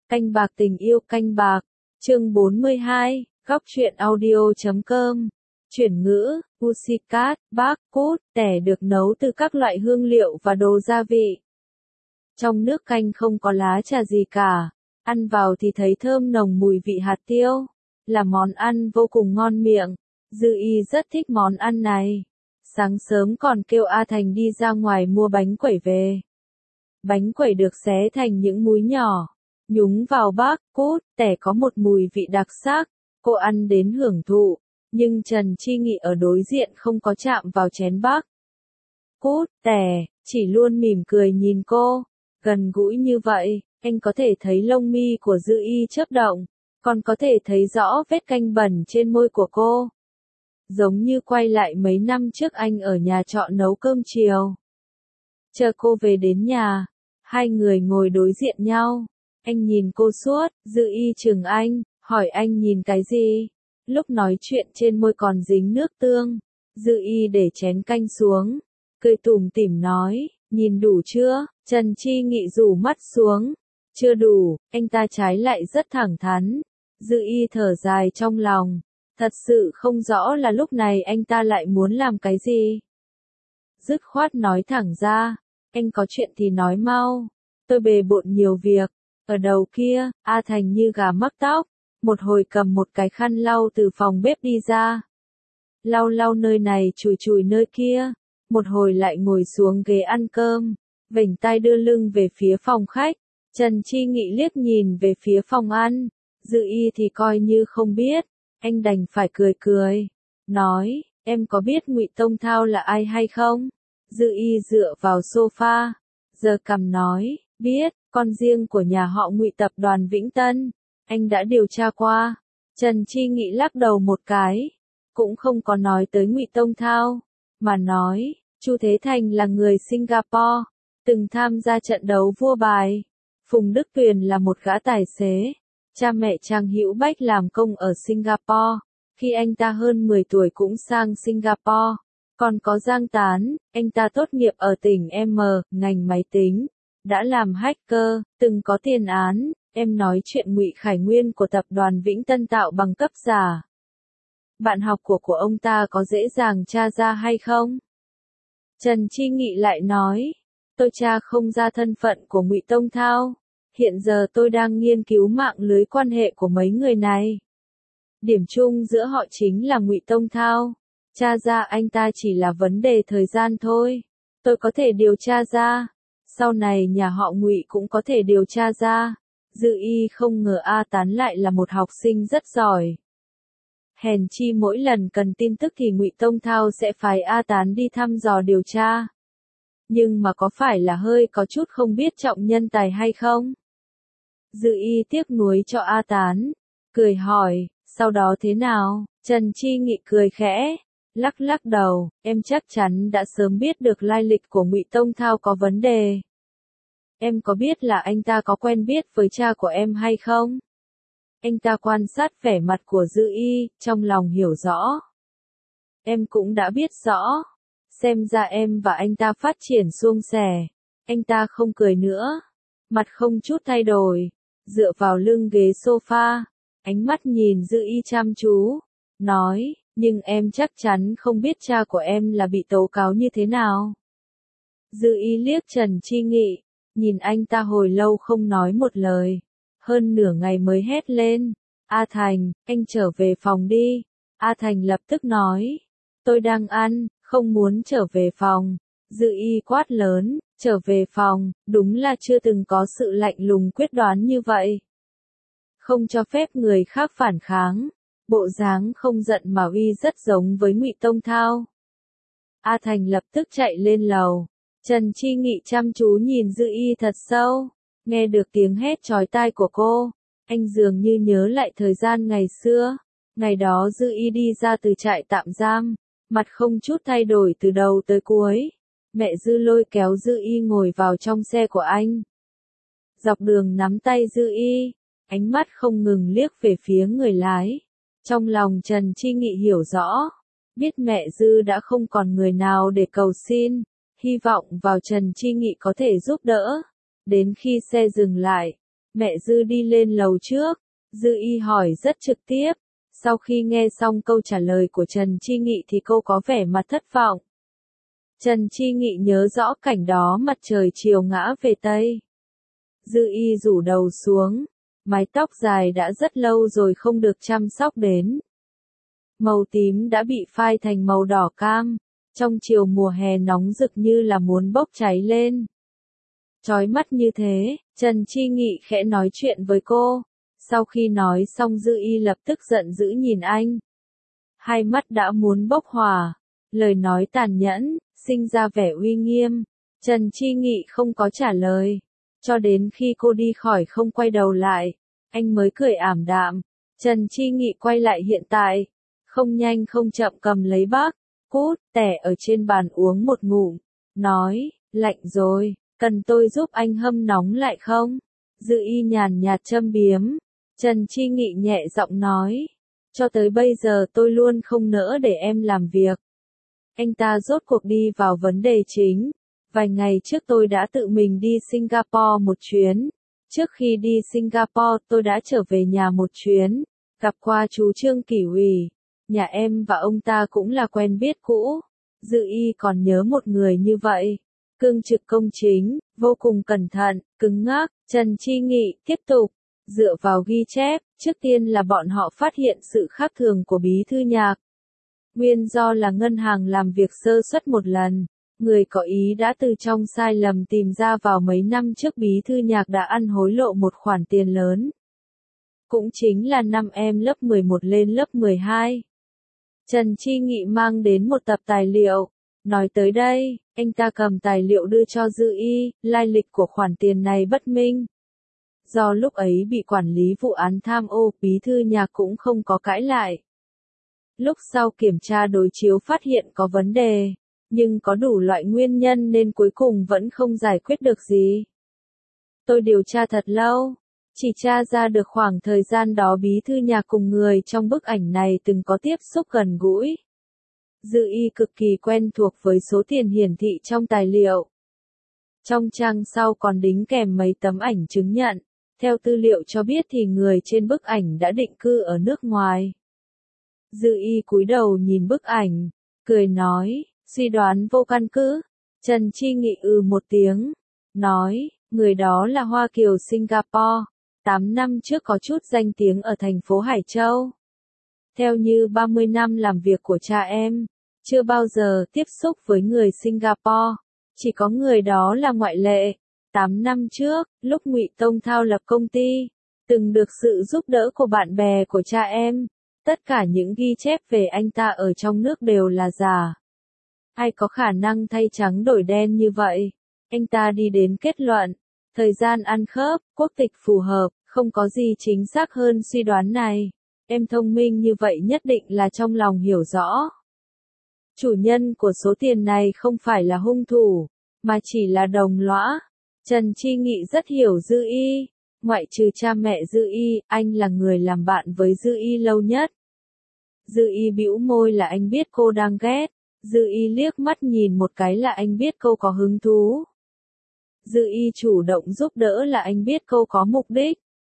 Canh bạc tình yêu canh bạc, chương 42, góc truyện audio.com. Chuyển ngữ, Pussycat, Bacchus, tẻ được nấu từ các loại hương liệu và đồ gia vị. Trong nước canh không có lá trà gì cả, ăn vào thì thấy thơm nồng mùi vị hạt tiêu, là món ăn vô cùng ngon miệng. Dư Y rất thích món ăn này. Sáng sớm còn kêu A Thành đi ra ngoài mua bánh quẩy về. Bánh quẩy được xé thành những múi nhỏ, nhúng vào Bacchus, tẻ có một mùi vị đặc sắc, cô ăn đến hưởng thụ, nhưng Trần Chi Nghị ở đối diện không có chạm vào chén Bacchus, tẻ, chỉ luôn mỉm cười nhìn cô, gần gũi như vậy, anh có thể thấy lông mi của Dư Y chớp động, còn có thể thấy rõ vết canh bẩn trên môi của cô. Giống như quay lại mấy năm trước anh ở nhà trọ nấu cơm chiều. Chờ cô về đến nhà, hai người ngồi đối diện nhau. Anh nhìn cô suốt, Dư Y chừng anh, hỏi anh nhìn cái gì. Lúc nói chuyện trên môi còn dính nước tương. Dư Y để chén canh xuống, cười tủm tỉm nói, nhìn đủ chưa? Trần Chi Nghị rủ mắt xuống. Chưa đủ, anh ta trái lại rất thẳng thắn. Dư Y thở dài trong lòng. Thật sự không rõ là lúc này anh ta lại muốn làm cái gì. Dứt khoát nói thẳng ra, anh có chuyện thì nói mau, tôi bề bộn nhiều việc. Ở đầu kia, A Thành như gà mắc tóc, một hồi cầm một cái khăn lau từ phòng bếp đi ra. Lau lau nơi này chùi chùi nơi kia, một hồi lại ngồi xuống ghế ăn cơm, vểnh tai đưa lưng về phía phòng khách. Trần Chi Nghị liếc nhìn về phía phòng ăn, Dư Y thì coi như không biết. Anh đành phải cười cười, nói, em có biết Ngụy Tông Thao là ai hay không? Dư Y dựa vào sofa, giơ cằm nói, biết, con riêng của nhà họ Ngụy tập đoàn Vĩnh Tân, anh đã điều tra qua. Trần Chi Nghị lắc đầu một cái, cũng không có nói tới Ngụy Tông Thao, mà nói, Chu Thế Thành là người Singapore, từng tham gia trận đấu vua bài. Phùng Đức Tuyền là một gã tài xế. Cha mẹ Trang Hữu Bách làm công ở Singapore, khi anh ta hơn 10 tuổi cũng sang Singapore. Còn có Giang Tán, anh ta tốt nghiệp ở tỉnh M, ngành máy tính, đã làm hacker, từng có tiền án. Em nói chuyện Ngụy Khải Nguyên của tập đoàn Vĩnh Tân tạo bằng cấp giả. Bạn học của ông ta có dễ dàng tra ra hay không? Trần Chi Nghị lại nói, tôi tra không ra thân phận của Ngụy Tông Thao. Hiện giờ tôi đang nghiên cứu mạng lưới quan hệ của mấy người này. Điểm chung giữa họ chính là Ngụy Tông Thao. Tra ra anh ta chỉ là vấn đề thời gian thôi. Tôi có thể điều tra ra. Sau này nhà họ Ngụy cũng có thể điều tra ra. Dư Y không ngờ A Tán lại là một học sinh rất giỏi. Hèn chi mỗi lần cần tin tức thì Ngụy Tông Thao sẽ phái A Tán đi thăm dò điều tra. Nhưng mà có phải là hơi có chút không biết trọng nhân tài hay không? Dư Y tiếc nuối cho A Tán, cười hỏi, sau đó thế nào? Trần Chi Nghị cười khẽ, lắc lắc đầu, em chắc chắn đã sớm biết được lai lịch của Ngụy Tông Thao có vấn đề. Em có biết là anh ta có quen biết với cha của em hay không? Anh ta quan sát vẻ mặt của Dư Y, trong lòng hiểu rõ. Em cũng đã biết rõ. Xem ra em và anh ta phát triển suôn sẻ. Anh ta không cười nữa, mặt không chút thay đổi, dựa vào lưng ghế sofa, ánh mắt nhìn Dư Y chăm chú, nói, nhưng em chắc chắn không biết cha của em là bị tố cáo như thế nào. Dư Y liếc Trần Chi Nghị, nhìn anh ta hồi lâu không nói một lời, hơn nửa ngày mới hét lên, A Thành, anh trở về phòng đi. A Thành lập tức nói, tôi đang ăn, không muốn trở về phòng. Dư Y quát lớn, trở về phòng, đúng là chưa từng có sự lạnh lùng quyết đoán như vậy. Không cho phép người khác phản kháng, bộ dáng không giận mà uy rất giống với Ngụy Tông Thao. A Thành lập tức chạy lên lầu, Trần Chi Nghị chăm chú nhìn Dư Y thật sâu, nghe được tiếng hét chói tai của cô, anh dường như nhớ lại thời gian ngày xưa, ngày đó Dư Y đi ra từ trại tạm giam, mặt không chút thay đổi từ đầu tới cuối. Mẹ Dư lôi kéo Dư Y ngồi vào trong xe của anh. Dọc đường nắm tay Dư Y, ánh mắt không ngừng liếc về phía người lái. Trong lòng Trần Chi Nghị hiểu rõ, biết mẹ Dư đã không còn người nào để cầu xin, hy vọng vào Trần Chi Nghị có thể giúp đỡ. Đến khi xe dừng lại, Mẹ Dư đi lên lầu trước. Dư Y hỏi rất trực tiếp. Sau khi nghe xong câu trả lời của Trần Chi Nghị thì cô có vẻ mặt thất vọng. Trần Chi Nghị nhớ rõ cảnh đó mặt trời chiều ngã về Tây. Dư Y rủ đầu xuống. Mái tóc dài đã rất lâu rồi không được chăm sóc đến. Màu tím đã bị phai thành màu đỏ cam. Trong chiều mùa hè nóng rực như là muốn bốc cháy lên. Chói mắt như thế, Trần Chi Nghị khẽ nói chuyện với cô. Sau khi nói xong Dư Y lập tức giận dữ nhìn anh. Hai mắt đã muốn bốc hỏa. Lời nói tàn nhẫn, sinh ra vẻ uy nghiêm. Trần Chi Nghị không có trả lời. Cho đến khi cô đi khỏi không quay đầu lại, anh mới cười ảm đạm. Trần Chi Nghị quay lại hiện tại. Không nhanh không chậm cầm lấy bát, cút, tẻ ở trên bàn uống một ngụm. Nói, lạnh rồi, cần tôi giúp anh hâm nóng lại không? Dư Y nhàn nhạt châm biếm. Trần Chi Nghị nhẹ giọng nói. Cho tới bây giờ tôi luôn không nỡ để em làm việc. Anh ta rốt cuộc đi vào vấn đề chính. Vài ngày trước tôi đã tự mình đi Singapore một chuyến. Trước khi đi Singapore tôi đã trở về nhà một chuyến. Gặp qua chú Trương Kỷ Ủy. Nhà em và ông ta cũng là quen biết cũ. Dư Y còn nhớ một người như vậy. Cương trực công chính, vô cùng cẩn thận, cứng ngắc. Trần Chi Nghị tiếp tục. Dựa vào ghi chép, trước tiên là bọn họ phát hiện sự khác thường của bí thư Nhạc. Nguyên do là ngân hàng làm việc sơ suất một lần. Người có ý đã từ trong sai lầm tìm ra vào mấy năm trước bí thư Nhạc đã ăn hối lộ một khoản tiền lớn. Cũng chính là năm em lớp 11 lên lớp 12. Trần Chi Nghị mang đến một tập tài liệu. Nói tới đây, anh ta cầm tài liệu đưa cho Dư Y, lai lịch của khoản tiền này bất minh. Do lúc ấy bị quản lý vụ án tham ô, bí thư Nhạc cũng không có cãi lại. Lúc sau kiểm tra đối chiếu phát hiện có vấn đề, nhưng có đủ loại nguyên nhân nên cuối cùng vẫn không giải quyết được gì. Tôi điều tra thật lâu, chỉ tra ra được khoảng thời gian đó bí thư Nhạc cùng người trong bức ảnh này từng có tiếp xúc gần gũi. Dư Y cực kỳ quen thuộc với số tiền hiển thị trong tài liệu. Trong trang sau còn đính kèm mấy tấm ảnh chứng nhận. Theo tư liệu cho biết thì người trên bức ảnh đã định cư ở nước ngoài. Dư Y cúi đầu nhìn bức ảnh, cười nói, suy đoán vô căn cứ. Trần Chi Nghị một tiếng, nói, người đó là Hoa Kiều Singapore, 8 năm trước có chút danh tiếng ở thành phố Hải Châu. Theo như 30 năm làm việc của cha em, chưa bao giờ tiếp xúc với người Singapore, chỉ có người đó là ngoại lệ. 8 năm trước, lúc Ngụy Tông Thao lập công ty, từng được sự giúp đỡ của bạn bè của cha em, tất cả những ghi chép về anh ta ở trong nước đều là giả. Ai có khả năng thay trắng đổi đen như vậy? Anh ta đi đến kết luận, thời gian ăn khớp, quốc tịch phù hợp, không có gì chính xác hơn suy đoán này. Em thông minh như vậy nhất định là trong lòng hiểu rõ. Chủ nhân của số tiền này không phải là hung thủ, mà chỉ là đồng lõa. Trần Chi Nghị rất hiểu Dư Y. Ngoại trừ cha mẹ Dư Y, anh là người làm bạn với Dư Y lâu nhất. Dư Y bĩu môi là anh biết cô đang ghét. Dư Y liếc mắt nhìn một cái là anh biết cô có hứng thú. Dư Y chủ động giúp đỡ là anh biết cô có mục đích.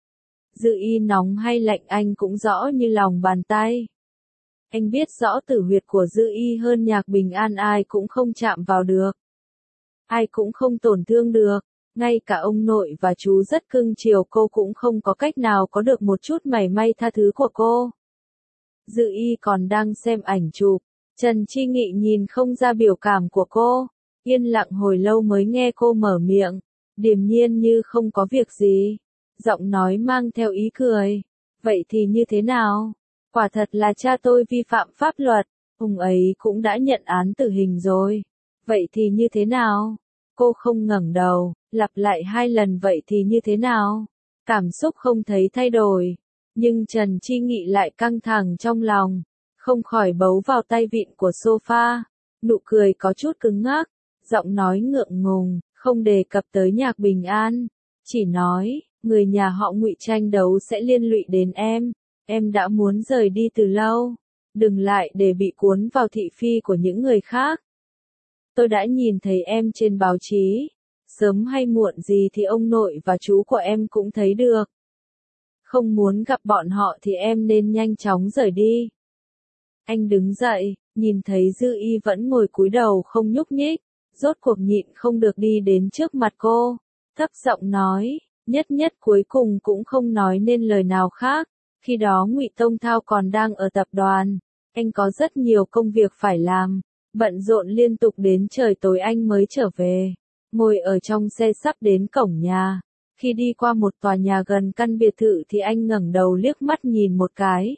Dư Y nóng hay lạnh anh cũng rõ như lòng bàn tay. Anh biết rõ tử huyệt của Dư Y hơn Nhạc Bình An ai cũng không chạm vào được. Ai cũng không tổn thương được. Ngay cả ông nội và chú rất cưng chiều cô cũng không có cách nào có được một chút mảy may tha thứ của cô. Dư Y còn đang xem ảnh chụp. Trần Chi Nghị nhìn không ra biểu cảm của cô. Yên lặng hồi lâu mới nghe cô mở miệng. Điềm nhiên như không có việc gì. Giọng nói mang theo ý cười. Vậy thì như thế nào? Quả thật là cha tôi vi phạm pháp luật. Ông ấy cũng đã nhận án tử hình rồi. Vậy thì như thế nào? Cô không ngẩng đầu, lặp lại 2 lần vậy thì như thế nào? Cảm xúc không thấy thay đổi. Nhưng Trần Chi Nghị lại căng thẳng trong lòng. Không khỏi bấu vào tay vịn của sofa. Nụ cười có chút cứng ngắc. Giọng nói ngượng ngùng, không đề cập tới Nhạc Bình An. Chỉ nói, người nhà họ Ngụy tranh đấu sẽ liên lụy đến em. Em đã muốn rời đi từ lâu. Đừng lại để bị cuốn vào thị phi của những người khác. Tôi đã nhìn thấy em trên báo chí. sớm hay muộn gì thì ông nội và chú của em cũng thấy được. Không muốn gặp bọn họ thì em nên nhanh chóng rời đi. Anh đứng dậy, nhìn thấy Dư Y vẫn ngồi cúi đầu không nhúc nhích, rốt cuộc nhịn không được đi đến trước mặt cô, thấp giọng nói, Nhất Nhất cuối cùng cũng không nói nên lời nào khác. Khi đó Ngụy Tông Thao còn đang ở tập đoàn, anh có rất nhiều công việc phải làm, bận rộn liên tục đến trời tối anh mới trở về. Ngồi ở trong xe sắp đến cổng nhà, khi đi qua một tòa nhà gần căn biệt thự thì anh ngẩng đầu liếc mắt nhìn một cái.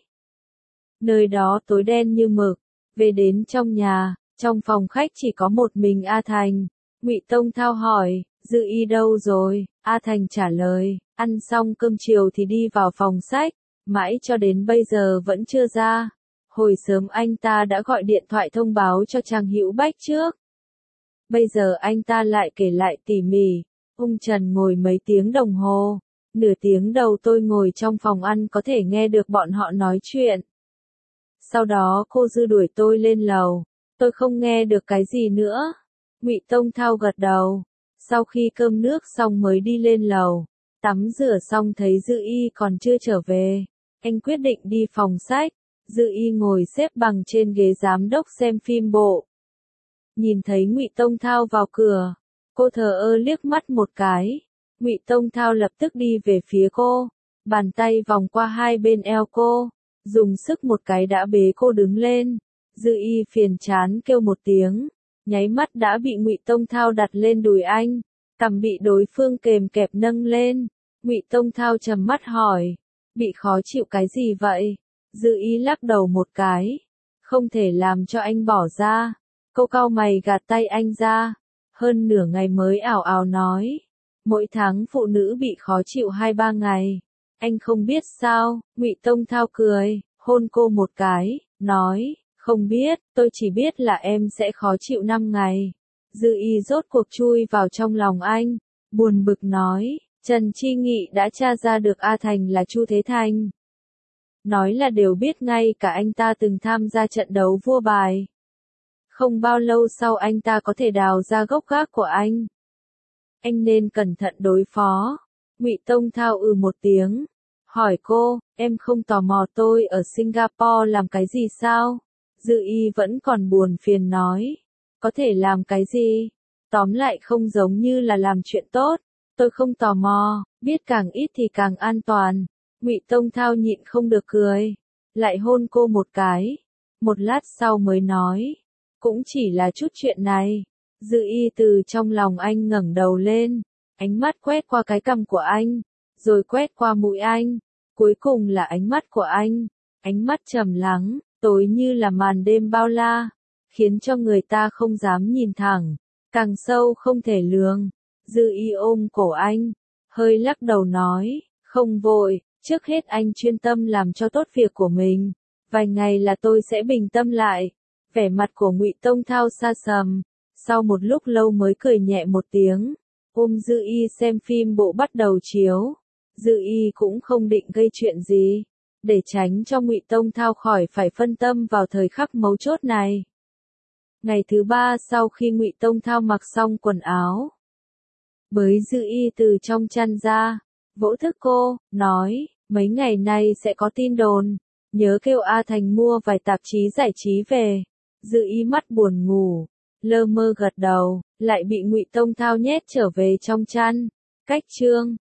Nơi đó tối đen như mực. Về đến trong nhà, trong phòng khách chỉ có một mình A Thành. Ngụy Tông Thao hỏi, Dư Y đâu rồi? A Thành trả lời, ăn xong cơm chiều thì đi vào phòng sách, mãi cho đến bây giờ vẫn chưa ra. Hồi sớm anh ta đã gọi điện thoại thông báo cho Trang Hữu Bách trước. Bây giờ anh ta lại kể lại tỉ mỉ. Ung Trần ngồi mấy tiếng đồng hồ. Nửa tiếng đầu tôi ngồi trong phòng ăn có thể nghe được bọn họ nói chuyện. Sau đó cô Dư đuổi tôi lên lầu. Tôi không nghe được cái gì nữa. Ngụy Tông Thao gật đầu. Sau khi cơm nước xong mới đi lên lầu. Tắm rửa xong thấy Dư Y còn chưa trở về. Anh quyết định đi phòng sách. Dư Y ngồi xếp bằng trên ghế giám đốc xem phim bộ. Nhìn thấy Ngụy Tông Thao vào cửa, cô thờ ơ liếc mắt một cái. Ngụy Tông Thao lập tức đi về phía cô, bàn tay vòng qua hai bên eo cô, dùng sức một cái đã bế cô đứng lên. Dư Y phiền chán kêu một tiếng, nháy mắt đã bị Ngụy Tông Thao đặt lên đùi anh, cằm bị đối phương kềm kẹp nâng lên. Ngụy Tông Thao trầm mắt hỏi, bị khó chịu cái gì vậy? Dư Y lắc đầu một cái, không thể làm cho anh bỏ ra. Cô cau mày gạt tay anh ra, hơn nửa ngày mới ảo ảo nói, mỗi tháng phụ nữ bị khó chịu 2-3 ngày. Anh không biết sao? Ngụy Tông Thao cười, hôn cô một cái, nói, không biết, tôi chỉ biết là em sẽ khó chịu 5 ngày. Dư Y rốt cuộc chui vào trong lòng anh, buồn bực nói, Trần Chi Nghị đã tra ra được A Thành là Chu Thế Thành. Nói là đều biết, ngay cả anh ta từng tham gia trận đấu vua bài. Không bao lâu sau anh ta có thể đào ra gốc gác của anh. Anh nên cẩn thận đối phó. Ngụy Tông Thao một tiếng, hỏi cô, em không tò mò tôi ở Singapore làm cái gì sao? Dư Y vẫn còn buồn phiền nói, có thể làm cái gì? Tóm lại không giống như là làm chuyện tốt. Tôi không tò mò, biết càng ít thì càng an toàn. Ngụy Tông Thao nhịn không được cười, lại hôn cô một cái. Một lát sau mới nói, cũng chỉ là chút chuyện này. Dư Y từ trong lòng anh ngẩng đầu lên, ánh mắt quét qua cái cằm của anh, rồi quét qua mũi anh, cuối cùng là ánh mắt của anh, ánh mắt trầm lắng, tối như là màn đêm bao la, khiến cho người ta không dám nhìn thẳng, càng sâu không thể lường. Dư Y ôm cổ anh, hơi lắc đầu nói, không vội, trước hết anh chuyên tâm làm cho tốt việc của mình, vài ngày là tôi sẽ bình tâm lại. Vẻ mặt của Ngụy Tông Thao xa sầm, sau một lúc lâu mới cười nhẹ một tiếng, ôm Dư Y xem phim bộ bắt đầu chiếu. Dư Y cũng không định gây chuyện gì, để tránh cho Ngụy Tông Thao khỏi phải phân tâm vào thời khắc mấu chốt này. Ngày thứ 3 sau khi Ngụy Tông Thao mặc xong quần áo, bới Dư Y từ trong chăn ra, vỗ thức cô, nói, mấy ngày nay sẽ có tin đồn, nhớ kêu A Thành mua vài tạp chí giải trí về. Dư Y mắt buồn ngủ, lơ mơ gật đầu, lại bị Ngụy Tông Thao nhét trở về trong chăn. Cách chương